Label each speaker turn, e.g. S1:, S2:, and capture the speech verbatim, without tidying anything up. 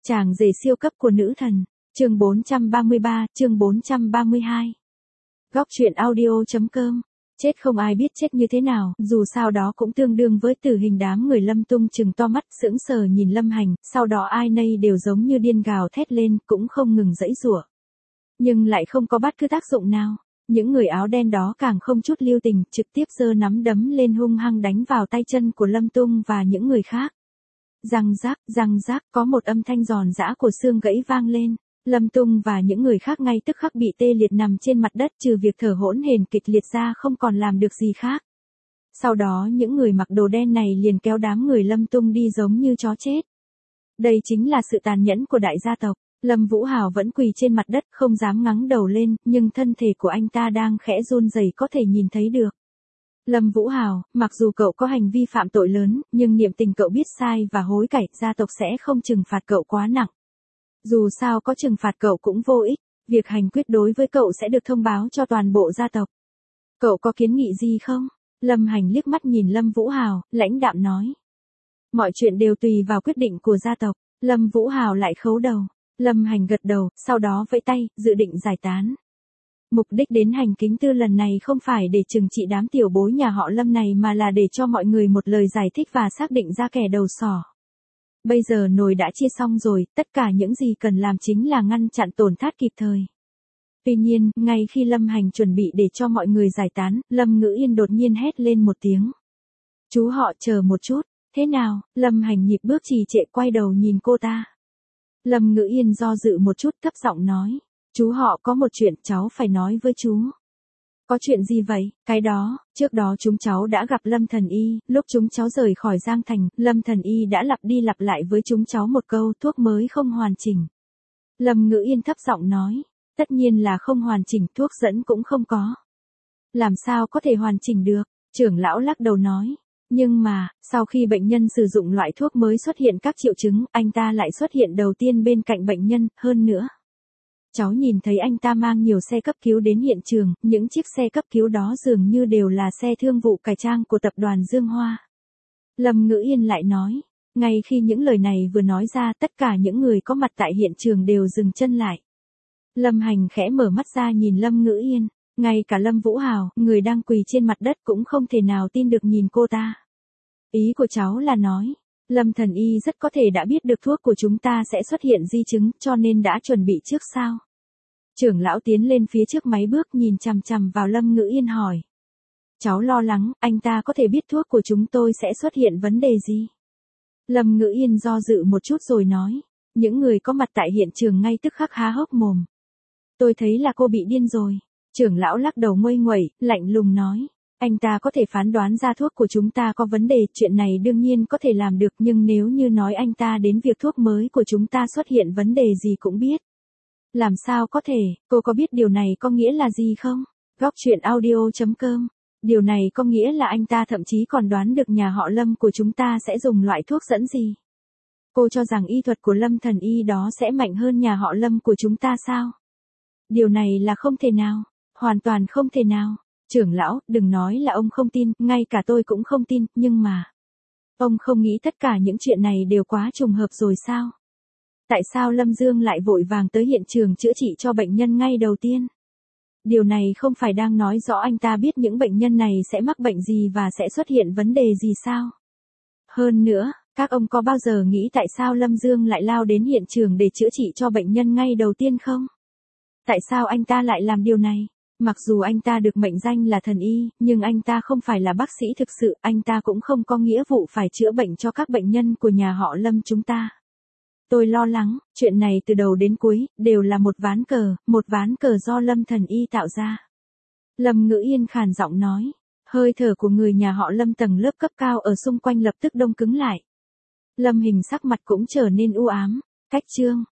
S1: Chàng rể siêu cấp của nữ thần, chương bốn trăm ba mươi ba, chương bốn trăm ba mươi hai. Góc truyện audio.com. Chết không ai biết chết như thế nào, dù sao đó cũng tương đương với tử hình. Đám người Lâm Tung chừng to mắt sững sờ nhìn Lâm Hành, sau đó ai nấy đều giống như điên gào thét lên, cũng không ngừng giãy giụa. Nhưng lại không có bất cứ tác dụng nào. Những người áo đen đó càng không chút lưu tình, trực tiếp giơ nắm đấm lên hung hăng đánh vào tay chân của Lâm Tung và những người khác. Răng rác, răng rác, có một âm thanh giòn giã của xương gãy vang lên. Lâm Tung và những người khác ngay tức khắc bị tê liệt nằm trên mặt đất, trừ việc thở hỗn hển kịch liệt ra không còn làm được gì khác. Sau đó những người mặc đồ đen này liền kéo đám người Lâm Tung đi giống như chó chết. Đây chính là sự tàn nhẫn của đại gia tộc. Lâm Vũ Hào vẫn quỳ trên mặt đất không dám ngẩng đầu lên, nhưng thân thể của anh ta đang khẽ run rẩy có thể nhìn thấy được. Lâm Vũ Hào, mặc dù cậu có hành vi phạm tội lớn, nhưng niệm tình cậu biết sai và hối cải, gia tộc sẽ không trừng phạt cậu quá nặng. Dù sao có trừng phạt cậu cũng vô ích, việc hành quyết đối với cậu sẽ được thông báo cho toàn bộ gia tộc. Cậu có kiến nghị gì không? Lâm Hành liếc mắt nhìn Lâm Vũ Hào, lãnh đạm nói. Mọi chuyện đều tùy vào quyết định của gia tộc. Lâm Vũ Hào lại khấu đầu. Lâm Hành gật đầu, sau đó vẫy tay, dự định giải tán. Mục đích đến hành kính tư lần này không phải để trừng trị đám tiểu bối nhà họ Lâm này mà là để cho mọi người một lời giải thích và xác định ra kẻ đầu sỏ. Bây giờ nồi đã chia xong rồi, tất cả những gì cần làm chính là ngăn chặn tổn thất kịp thời. Tuy nhiên, ngay khi Lâm Hành chuẩn bị để cho mọi người giải tán, Lâm Ngữ Yên đột nhiên hét lên một tiếng. Chú họ chờ một chút, thế nào? Lâm Hành nhịp bước trì trệ quay đầu nhìn cô ta. Lâm Ngữ Yên do dự một chút thấp giọng nói. Chú họ có một chuyện cháu phải nói với chú. Có chuyện gì vậy? Cái đó, trước đó chúng cháu đã gặp Lâm Thần Y, lúc chúng cháu rời khỏi Giang Thành, Lâm Thần Y đã lặp đi lặp lại với chúng cháu một câu thuốc mới không hoàn chỉnh. Lâm Ngữ Yên thấp giọng nói, tất nhiên là không hoàn chỉnh, thuốc dẫn cũng không có. Làm sao có thể hoàn chỉnh được? Trưởng lão lắc đầu nói. Nhưng mà, sau khi bệnh nhân sử dụng loại thuốc mới xuất hiện các triệu chứng, anh ta lại xuất hiện đầu tiên bên cạnh bệnh nhân, hơn nữa. Cháu nhìn thấy anh ta mang nhiều xe cấp cứu đến hiện trường, những chiếc xe cấp cứu đó dường như đều là xe thương vụ cải trang của tập đoàn Dương Hoa. Lâm Ngữ Yên lại nói, ngay khi những lời này vừa nói ra, tất cả những người có mặt tại hiện trường đều dừng chân lại. Lâm Hành khẽ mở mắt ra nhìn Lâm Ngữ Yên, ngay cả Lâm Vũ Hào, người đang quỳ trên mặt đất cũng không thể nào tin được nhìn cô ta. Ý của cháu là nói, Lâm Thần Y rất có thể đã biết được thuốc của chúng ta sẽ xuất hiện di chứng, cho nên đã chuẩn bị trước sao? Trưởng lão tiến lên phía trước mấy bước nhìn chằm chằm vào Lâm Ngữ Yên hỏi. Cháu lo lắng, anh ta có thể biết thuốc của chúng tôi sẽ xuất hiện vấn đề gì? Lâm Ngữ Yên do dự một chút rồi nói. Những người có mặt tại hiện trường ngay tức khắc há hốc mồm. Tôi thấy là cô bị điên rồi. Trưởng lão lắc đầu nguây nguẩy, lạnh lùng nói. Anh ta có thể phán đoán ra thuốc của chúng ta có vấn đề, chuyện này đương nhiên có thể làm được, nhưng nếu như nói anh ta đến việc thuốc mới của chúng ta xuất hiện vấn đề gì cũng biết. Làm sao có thể, cô có biết điều này có nghĩa là gì không? Góc truyện audio.com. Điều này có nghĩa là anh ta thậm chí còn đoán được nhà họ Lâm của chúng ta sẽ dùng loại thuốc dẫn gì. Cô cho rằng y thuật của Lâm Thần Y đó sẽ mạnh hơn nhà họ Lâm của chúng ta sao? Điều này là không thể nào, hoàn toàn không thể nào. Trưởng lão, đừng nói là ông không tin, ngay cả tôi cũng không tin, nhưng mà... Ông không nghĩ tất cả những chuyện này đều quá trùng hợp rồi sao? Tại sao Lâm Dương lại vội vàng tới hiện trường chữa trị cho bệnh nhân ngay đầu tiên? Điều này không phải đang nói rõ anh ta biết những bệnh nhân này sẽ mắc bệnh gì và sẽ xuất hiện vấn đề gì sao? Hơn nữa, các ông có bao giờ nghĩ tại sao Lâm Dương lại lao đến hiện trường để chữa trị cho bệnh nhân ngay đầu tiên không? Tại sao anh ta lại làm điều này? Mặc dù anh ta được mệnh danh là thần y, nhưng anh ta không phải là bác sĩ thực sự, anh ta cũng không có nghĩa vụ phải chữa bệnh cho các bệnh nhân của nhà họ Lâm chúng ta. Tôi lo lắng, chuyện này từ đầu đến cuối, đều là một ván cờ, một ván cờ do Lâm Thần Y tạo ra. Lâm Ngữ Yên khàn giọng nói, hơi thở của người nhà họ Lâm tầng lớp cấp cao ở xung quanh lập tức đông cứng lại. Lâm Hình sắc mặt cũng trở nên u ám, cách chương.